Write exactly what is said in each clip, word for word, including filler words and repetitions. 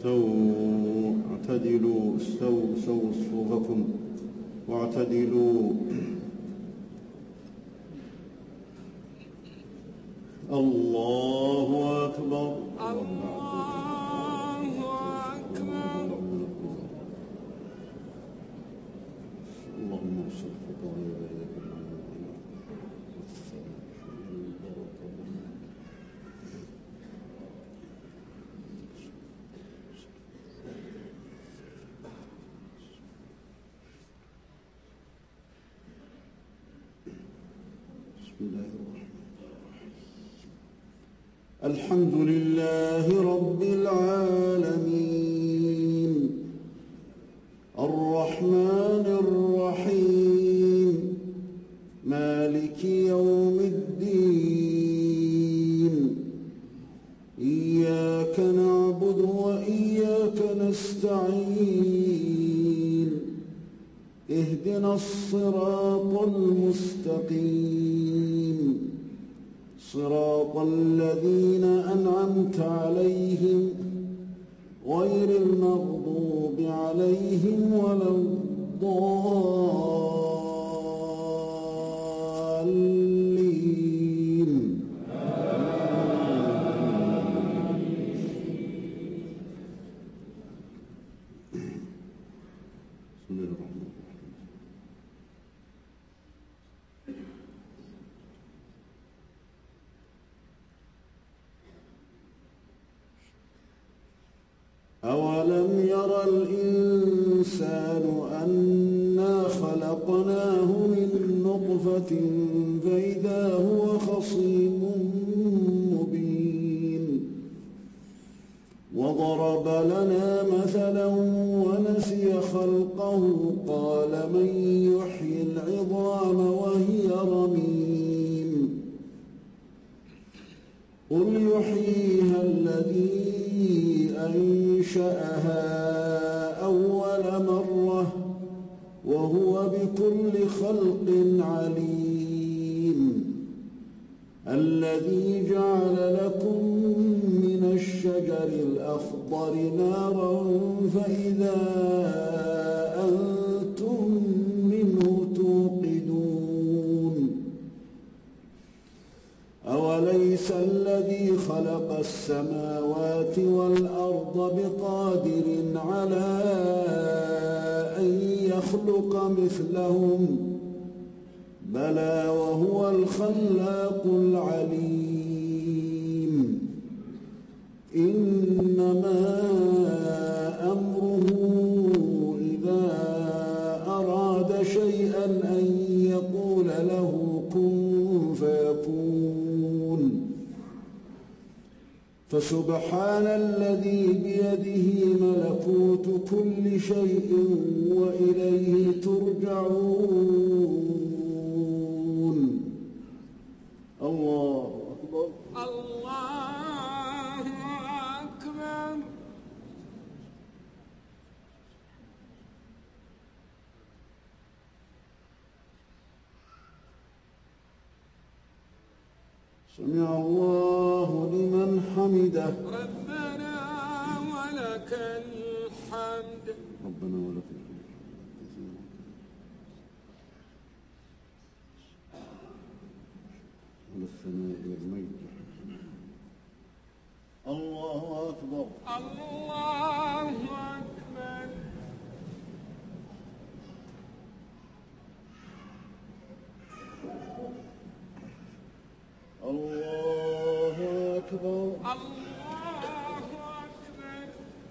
استووا اعتدلوا استووا سووا صفوفكم واعتدلوا. الله أكبر. الله أكبر. اللهم صل وسلم. الحمد لله رب العالمين الرحمن الرحيم مالك يوم الدين إياك نعبد وإياك نستعين اهدنا الصراط المستقيم صراط الذين أنعمت عليهم غير المغضوب عليهم ولا الضالين. بسم الله الرحمن الرحيم. أولم ير الإنسان أنا خلقناه من نطفة فإذا هو خصيم مبين وضرب لنا مثلا ونسي خلقه قال من يحيي العظام وهي رميم قل يحييها الذي أنشأها أول مرة وهو بكل خلق عليم الذي جعل لكم من الشجر الأخضر نارا فإذا أنتم منه توقدون أوليس الذي خلق السماوات والأرض بقادر على أن يخلق مثلهم بلى وهو الخلاق العليم إنما أمره إذا أراد شيئا أن يقول له كن فيكون فسبحان الذي بيده ملكوت كل شيء وإليه ترجعون. الله أكبر. الله أكبر. سمع الله لمن حمده. ربنا ولك الحمد. ربنا ولك الحمد. والثناء والمجد. الله أكبر. الله أكبر. الله أكبر. الله أكبر.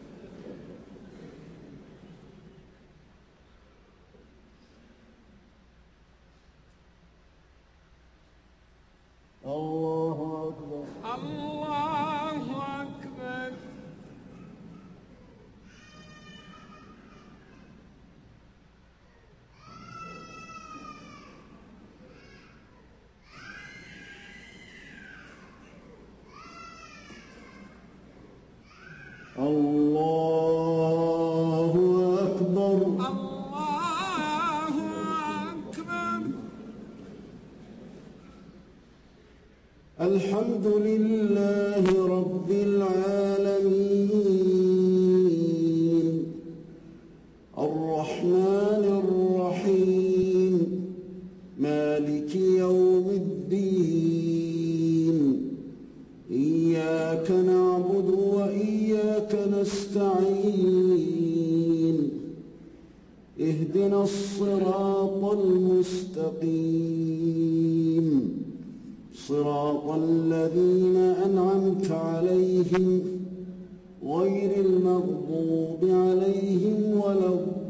الله أكبر. الله أكبر. الله أكبر. الله أكبر. الحمد لله رب العالمين إياك نعبد وإياك نستعين اهدنا الصراط المستقيم صراط الذين أنعمت عليهم غير المغضوب عليهم ولا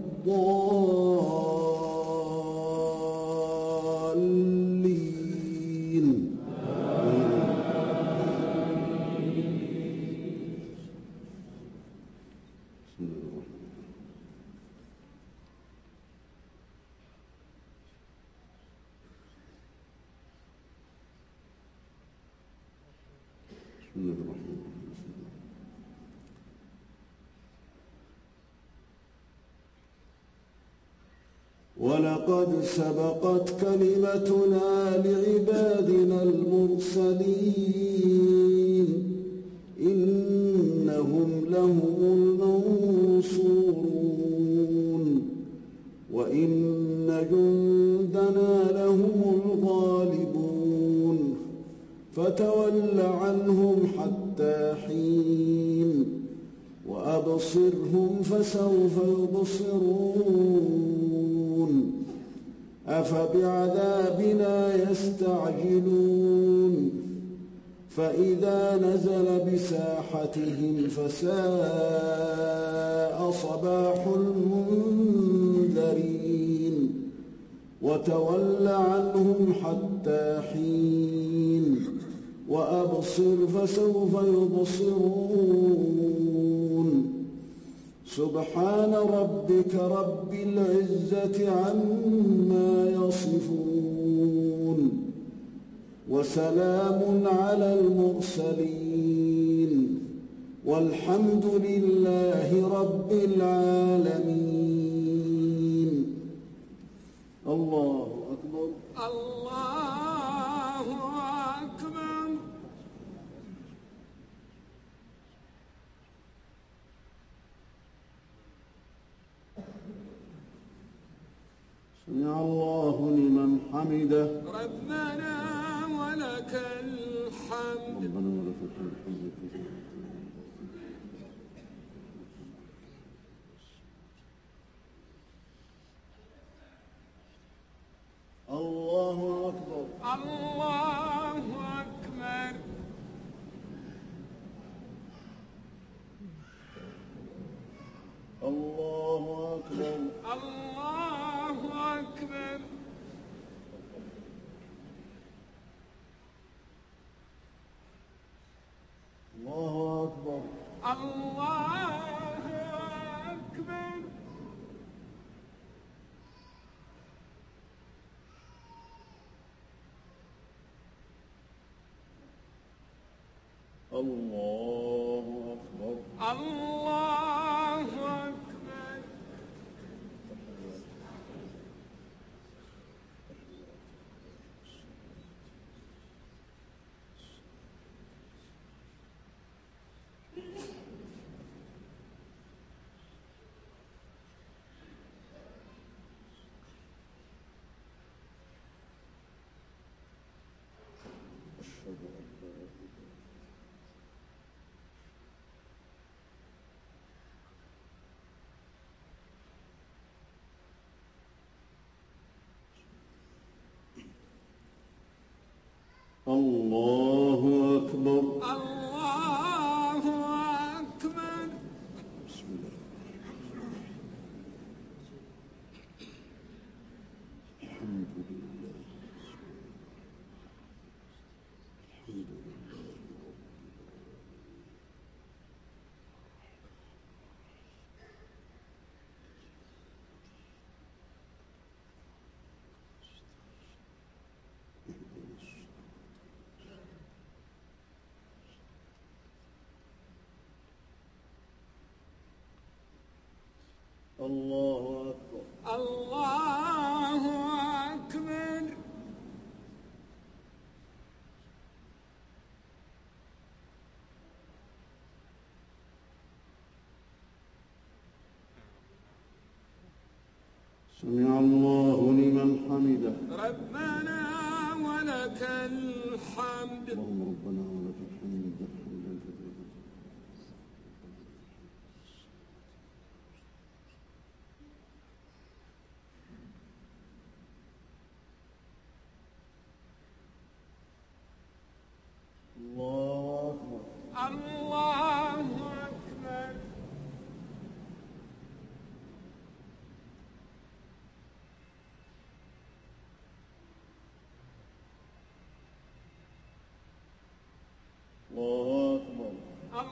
الضالين. بسم الله الرحمن الرحيم. ولقد سبقت كلمتنا لعبادنا المرسلين إنهم لهم المنصورون وإن جندنا لهم الغالبون فتول عنهم حتى حين وأبصرهم فسوف يبصرون أفبعذابنا يستعجلون فإذا نزل بساحتهم فساء صباح المنذرين وتول عنهم حتى حين وأبصر فسوف يبصرون سبحان ربك رب العزة عما يصفون وسلام على المرسلين والحمد لله رب العالمين. الله أكبر. الله أكبر. سمع الله لمن حمده. ربنا ولك الحمد. ربنا ولك الحمد. الله أكبر. الله أكبر. الله أكبر. الله أكبر. الله أكبر. الله أكبر. الله أكبر. الله أكبر. الله أكبر. الله أكبر. بسم الله. الحمد لله. الحمد لله. الله أكبر. الله أكبر. سمع الله لمن حمده. ربنا ولك الحمد. اللهم ربنا ولك الحمد حمدا كثيرا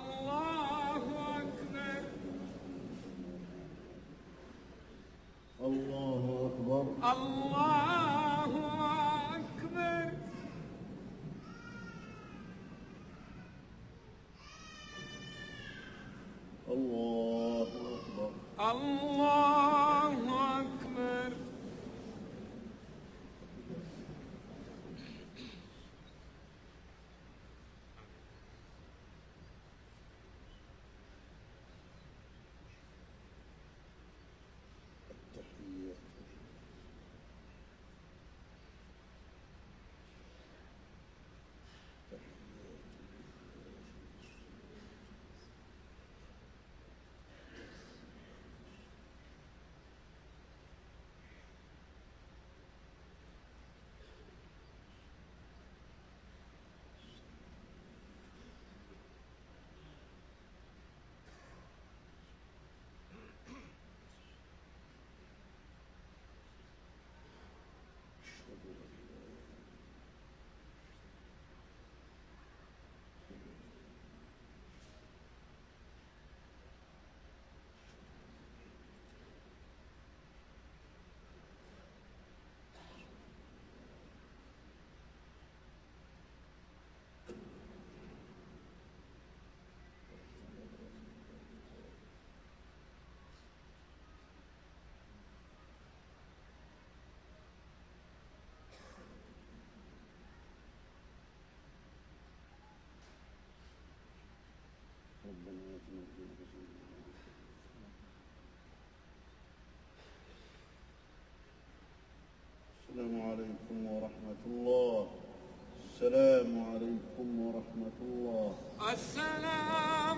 الله أكبر الله أكبر. الله أكبر الله أكبر. الله أكبر التحيات. ربنا آتنا في الدنيا حسنة. السلام عليكم ورحمة الله. السلام عليكم ورحمة الله. السلام